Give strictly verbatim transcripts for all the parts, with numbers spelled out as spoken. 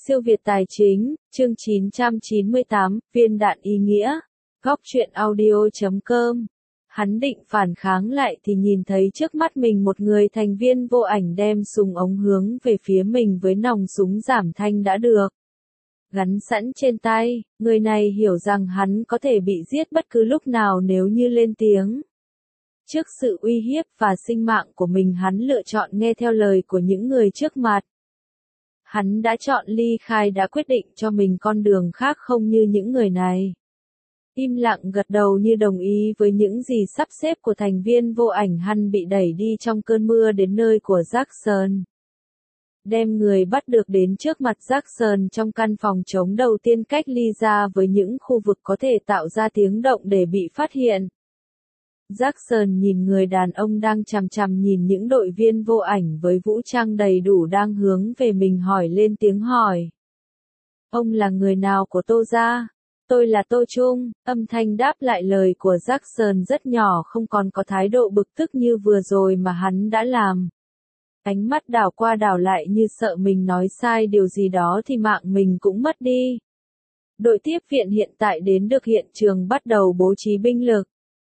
Siêu Việt Tài Chính, chương chín trăm chín mươi tám, viên đạn ý nghĩa. Góc truyện audio chấm com. Hắn định phản kháng lại thì nhìn thấy trước mắt mình một người thành viên vô ảnh đem súng ống hướng về phía mình với nòng súng giảm thanh đã được gắn sẵn trên tay. Người này hiểu rằng hắn có thể bị giết bất cứ lúc nào nếu như lên tiếng. Trước sự uy hiếp và sinh mạng của mình, hắn lựa chọn nghe theo lời của những người trước mặt. Hắn đã chọn ly khai, đã quyết định cho mình con đường khác không như những người này. Im lặng gật đầu như đồng ý với những gì sắp xếp của thành viên vô ảnh. Hắn bị đẩy đi trong cơn mưa đến nơi của Jackson. Đem người bắt được đến trước mặt Jackson trong căn phòng trống đầu tiên cách ly ra với những khu vực có thể tạo ra tiếng động để bị phát hiện. Jackson nhìn người đàn ông đang chằm chằm nhìn những đội viên vô ảnh với vũ trang đầy đủ đang hướng về mình, hỏi lên tiếng hỏi. Ông là người nào của Tô gia? Tôi là Tô Trung. Âm thanh đáp lại lời của Jackson rất nhỏ, không còn có thái độ bực tức như vừa rồi mà hắn đã làm. Ánh mắt đảo qua đảo lại như sợ mình nói sai điều gì đó thì mạng mình cũng mất đi. Đội tiếp viện hiện tại đến được hiện trường, bắt đầu bố trí binh lực.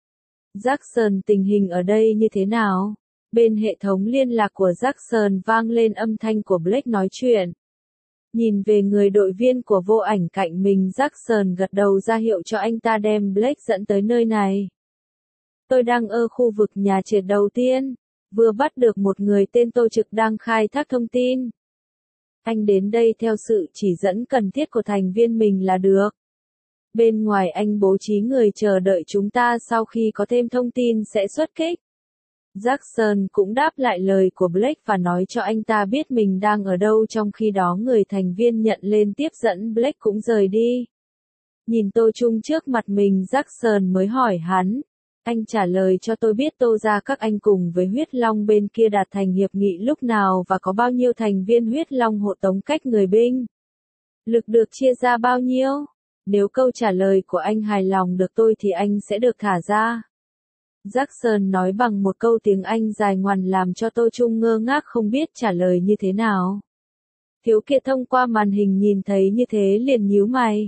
Jackson, tình hình ở đây như thế nào? Bên hệ thống liên lạc của Jackson vang lên âm thanh của Blake nói chuyện. Nhìn về người đội viên của vô ảnh cạnh mình, Jackson gật đầu ra hiệu cho anh ta đem Blake dẫn tới nơi này. Tôi đang ở khu vực nhà trệt đầu tiên, vừa bắt được một người tên Tô Trực đang khai thác thông tin. Anh đến đây theo sự chỉ dẫn cần thiết của thành viên mình là được. Bên ngoài anh bố trí người chờ đợi chúng ta, sau khi có thêm thông tin sẽ xuất kích. Jackson cũng đáp lại lời của Blake và nói cho anh ta biết mình đang ở đâu. Trong khi đó người thành viên nhận lên tiếp dẫn Blake cũng rời đi. Nhìn Tô Trung trước mặt mình, Jackson mới hỏi hắn. Anh trả lời cho tôi biết Tô gia các anh cùng với Huyết Long bên kia đạt thành hiệp nghị lúc nào và có bao nhiêu thành viên Huyết Long hộ tống cách người binh. Lực được chia ra bao nhiêu? Nếu câu trả lời của anh hài lòng được tôi thì anh sẽ được thả ra. Jackson nói bằng một câu tiếng Anh dài ngoằn làm cho Tô Trung ngơ ngác không biết trả lời như thế nào. Thiếu Kiệt thông qua màn hình nhìn thấy như thế liền nhíu mày.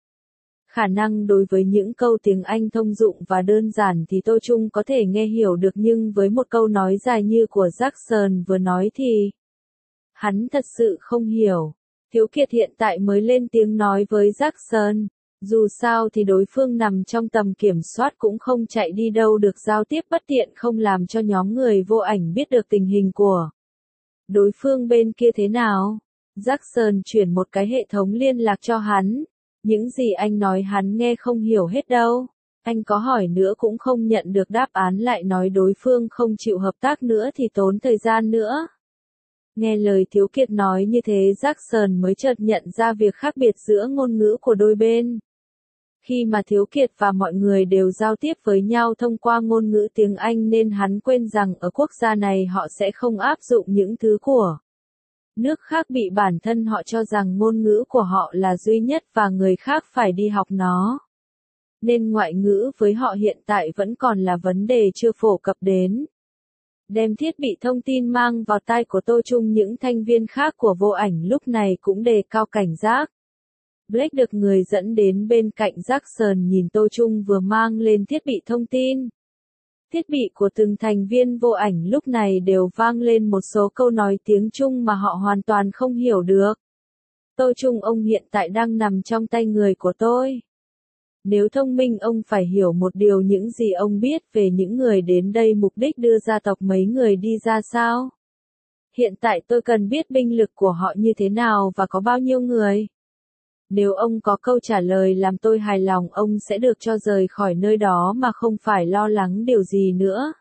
Khả năng đối với những câu tiếng Anh thông dụng và đơn giản thì Tô Trung có thể nghe hiểu được, nhưng với một câu nói dài như của Jackson vừa nói thì hắn thật sự không hiểu. Thiếu Kiệt hiện tại mới lên tiếng nói với Jackson. Dù sao thì đối phương nằm trong tầm kiểm soát cũng không chạy đi đâu được, giao tiếp bất tiện không làm cho nhóm người vô ảnh biết được tình hình của đối phương bên kia thế nào. Jackson chuyển một cái hệ thống liên lạc cho hắn. Những gì anh nói hắn nghe không hiểu hết đâu. Anh có hỏi nữa cũng không nhận được đáp án, lại nói đối phương không chịu hợp tác nữa thì tốn thời gian nữa. Nghe lời Thiếu Kiệt nói như thế, Jackson mới chợt nhận ra việc khác biệt giữa ngôn ngữ của đôi bên. Khi mà Thiếu Kiệt và mọi người đều giao tiếp với nhau thông qua ngôn ngữ tiếng Anh nên hắn quên rằng ở quốc gia này họ sẽ không áp dụng những thứ của nước khác, bị bản thân họ cho rằng ngôn ngữ của họ là duy nhất và người khác phải đi học nó. Nên ngoại ngữ với họ hiện tại vẫn còn là vấn đề chưa phổ cập đến. Đem thiết bị thông tin mang vào tai của Tô Trung, những thành viên khác của vô ảnh lúc này cũng đề cao cảnh giác. Blake được người dẫn đến bên cạnh Jackson, nhìn Tô Trung vừa mang lên thiết bị thông tin. Thiết bị của từng thành viên vô ảnh lúc này đều vang lên một số câu nói tiếng Trung mà họ hoàn toàn không hiểu được. Tô Trung, ông hiện tại đang nằm trong tay người của tôi. Nếu thông minh ông phải hiểu một điều, những gì ông biết về những người đến đây mục đích đưa gia tộc mấy người đi ra sao? Hiện tại tôi cần biết binh lực của họ như thế nào và có bao nhiêu người. Nếu ông có câu trả lời làm tôi hài lòng, ông sẽ được cho rời khỏi nơi đó mà không phải lo lắng điều gì nữa.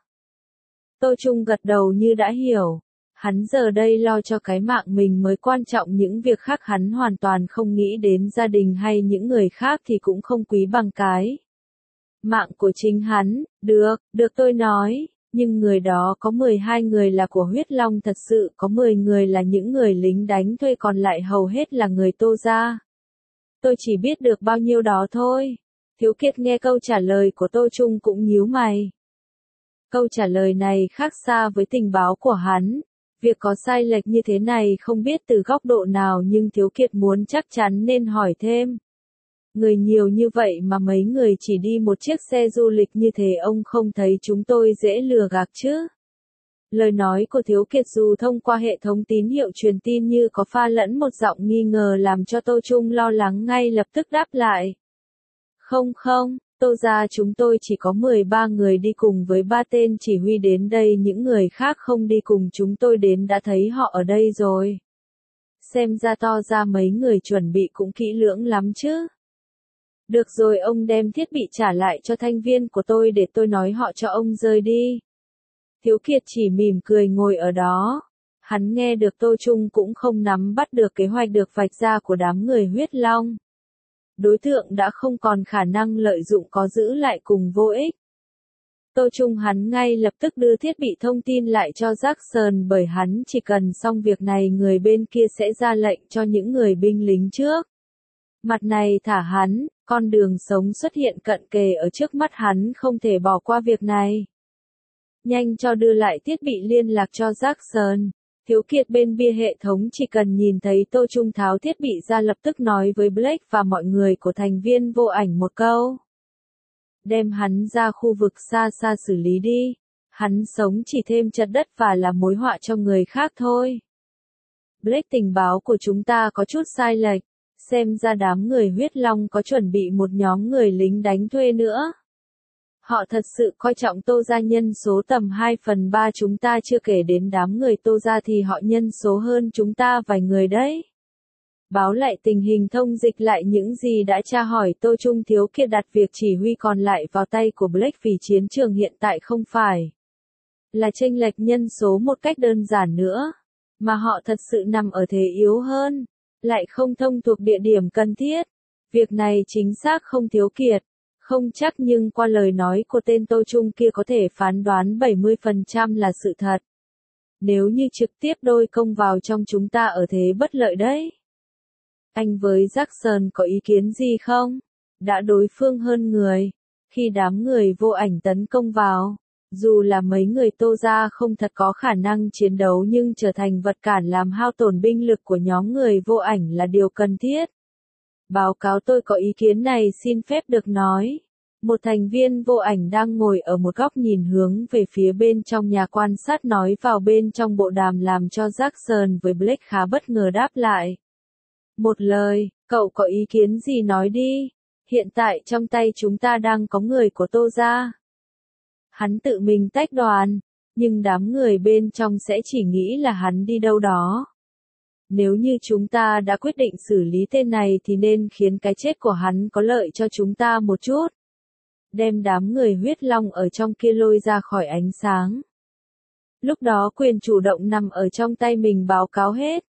Tô Trung gật đầu như đã hiểu. Hắn giờ đây lo cho cái mạng mình mới quan trọng, những việc khác hắn hoàn toàn không nghĩ đến, gia đình hay những người khác thì cũng không quý bằng cái mạng của chính hắn. Được, được tôi nói, nhưng người đó có mười hai người là của Huyết Long thật sự, có mười người là những người lính đánh thuê, còn lại hầu hết là người Tô gia. Tôi chỉ biết được bao nhiêu đó thôi. Thiếu Kiệt nghe câu trả lời của Tô Trung cũng nhíu mày. Câu trả lời này khác xa với tình báo của hắn. Việc có sai lệch như thế này không biết từ góc độ nào nhưng Thiếu Kiệt muốn chắc chắn nên hỏi thêm. Người nhiều như vậy mà mấy người chỉ đi một chiếc xe du lịch như thế ông không thấy chúng tôi dễ lừa gạt chứ? Lời nói của Thiếu Kiệt dù thông qua hệ thống tín hiệu truyền tin như có pha lẫn một giọng nghi ngờ làm cho Tô Trung lo lắng ngay lập tức đáp lại. Không không, Tô gia chúng tôi chỉ có mười ba người đi cùng với ba tên chỉ huy đến đây, những người khác không đi cùng, chúng tôi đến đã thấy họ ở đây rồi. Xem ra To gia mấy người chuẩn bị cũng kỹ lưỡng lắm chứ. Được rồi, ông đem thiết bị trả lại cho thành viên của tôi để tôi nói họ cho ông rời đi. Thiếu Kiệt chỉ mỉm cười ngồi ở đó. Hắn nghe được Tô Trung cũng không nắm bắt được kế hoạch được vạch ra của đám người huyết long. Đối tượng đã không còn khả năng lợi dụng có giữ lại cùng vô ích. Tô Trung hắn ngay lập tức đưa thiết bị thông tin lại cho Jackson, bởi hắn chỉ cần xong việc này người bên kia sẽ ra lệnh cho những người binh lính trước. Mặt này thả hắn, con đường sống xuất hiện cận kề ở trước mắt hắn, không thể bỏ qua việc này. Nhanh cho đưa lại thiết bị liên lạc cho Jackson. Thiếu Kiệt bên bia hệ thống chỉ cần nhìn thấy Tô Trung tháo thiết bị ra lập tức nói với Blake và mọi người của thành viên vô ảnh một câu. Đem hắn ra khu vực xa xa xử lý đi. Hắn sống chỉ thêm chật đất và là mối họa cho người khác thôi. Blake, tình báo của chúng ta có chút sai lệch. Xem ra đám người huyết long có chuẩn bị một nhóm người lính đánh thuê nữa. Họ thật sự coi trọng Tô gia, nhân số tầm hai phần ba chúng ta, chưa kể đến đám người Tô gia thì họ nhân số hơn chúng ta vài người đấy. Báo lại tình hình, thông dịch lại những gì đã tra hỏi Tô Trung. Thiếu Kiệt đặt việc chỉ huy còn lại vào tay của Blake, vì chiến trường hiện tại không phải là chênh lệch nhân số một cách đơn giản nữa, mà họ thật sự nằm ở thế yếu hơn, lại không thông thuộc địa điểm cần thiết. Việc này chính xác không Thiếu Kiệt? Không chắc, nhưng qua lời nói của tên Tô Trung kia có thể phán đoán bảy mươi phần trăm là sự thật. Nếu như trực tiếp đôi công vào trong, chúng ta ở thế bất lợi đấy. Anh với Jackson có ý kiến gì không? Đã đối phương hơn người. Khi đám người vô ảnh tấn công vào, dù là mấy người Tô gia không thật có khả năng chiến đấu nhưng trở thành vật cản làm hao tổn binh lực của nhóm người vô ảnh là điều cần thiết. Báo cáo, tôi có ý kiến này, xin phép được nói. Một thành viên vô ảnh đang ngồi ở một góc nhìn hướng về phía bên trong nhà quan sát nói vào bên trong bộ đàm, làm cho Jackson với Blake khá bất ngờ đáp lại. Một lời, cậu có ý kiến gì nói đi. Hiện tại trong tay chúng ta đang có người của Tô gia. Hắn tự mình tách đoàn, nhưng đám người bên trong sẽ chỉ nghĩ là hắn đi đâu đó. Nếu như chúng ta đã quyết định xử lý tên này thì nên khiến cái chết của hắn có lợi cho chúng ta một chút. Đem đám người huyết long ở trong kia lôi ra khỏi ánh sáng. Lúc đó quyền chủ động nằm ở trong tay mình, báo cáo hết.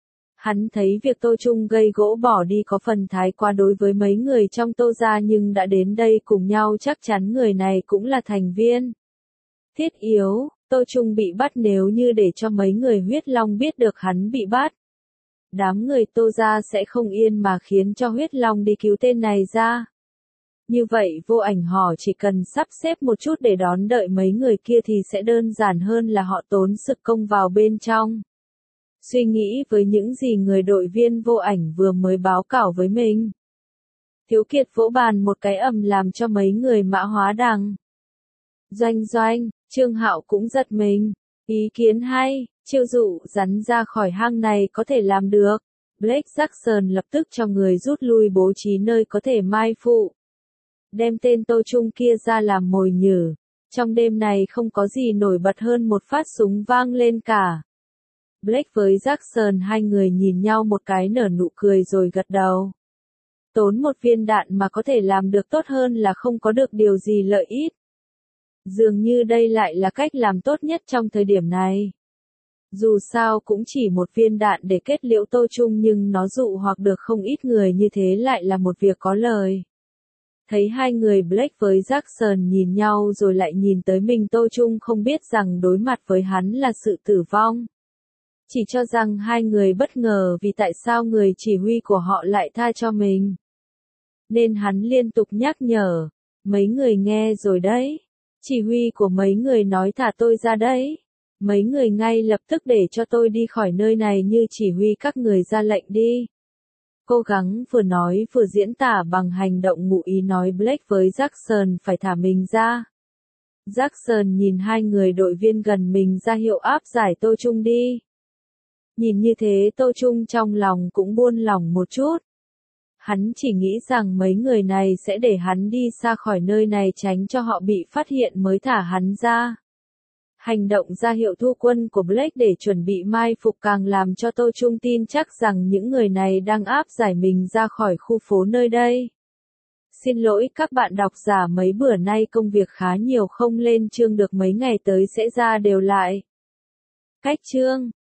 Hắn thấy việc Tô Trung gây gỗ bỏ đi có phần thái quá đối với mấy người trong Tô gia, nhưng đã đến đây cùng nhau chắc chắn người này cũng là thành viên thiết yếu. Tô Trung bị bắt, nếu như để cho mấy người huyết long biết được hắn bị bắt, đám người Tô gia sẽ không yên mà khiến cho huyết long đi cứu tên này ra. Như vậy vô ảnh họ chỉ cần sắp xếp một chút để đón đợi mấy người kia thì sẽ đơn giản hơn là họ tốn sức công vào bên trong. Suy nghĩ với những gì người đội viên vô ảnh vừa mới báo cáo với mình, Thiếu Kiệt vỗ bàn một cái ầm làm cho mấy người mã hóa đằng. Doanh Doanh, Trương Hạo cũng giật mình. Ý kiến hay, chiêu dụ rắn ra khỏi hang này có thể làm được. Blake Jackson lập tức cho người rút lui, bố trí nơi có thể mai phụ. Đem tên Tô Trung kia ra làm mồi nhử. Trong đêm này không có gì nổi bật hơn một phát súng vang lên cả. Blake với Jackson hai người nhìn nhau một cái, nở nụ cười rồi gật đầu. Tốn một viên đạn mà có thể làm được tốt hơn là không có được điều gì lợi ít. Dường như đây lại là cách làm tốt nhất trong thời điểm này. Dù sao cũng chỉ một viên đạn để kết liễu Tô Trung, nhưng nó dụ hoặc được không ít người như thế lại là một việc có lời. Thấy hai người Blake với Jackson nhìn nhau rồi lại nhìn tới mình, Tô Trung không biết rằng đối mặt với hắn là sự tử vong. Chỉ cho rằng hai người bất ngờ vì tại sao người chỉ huy của họ lại tha cho mình. Nên hắn liên tục nhắc nhở, mấy người nghe rồi đấy. Chỉ huy của mấy người nói thả tôi ra đấy. Mấy người ngay lập tức để cho tôi đi khỏi nơi này như chỉ huy các người ra lệnh đi. Cố gắng vừa nói vừa diễn tả bằng hành động ngụ ý nói Blake với Jackson phải thả mình ra. Jackson nhìn hai người đội viên gần mình ra hiệu áp giải Tô Trung đi. Nhìn như thế Tô Trung trong lòng cũng buông lỏng một chút. Hắn chỉ nghĩ rằng mấy người này sẽ để hắn đi xa khỏi nơi này tránh cho họ bị phát hiện mới thả hắn ra. Hành động ra hiệu thu quân của Blake để chuẩn bị mai phục càng làm cho Tô Trung tin chắc rằng những người này đang áp giải mình ra khỏi khu phố nơi đây. Xin lỗi các bạn độc giả, mấy bữa nay công việc khá nhiều không lên chương được, mấy ngày tới sẽ ra đều lại. Cách chương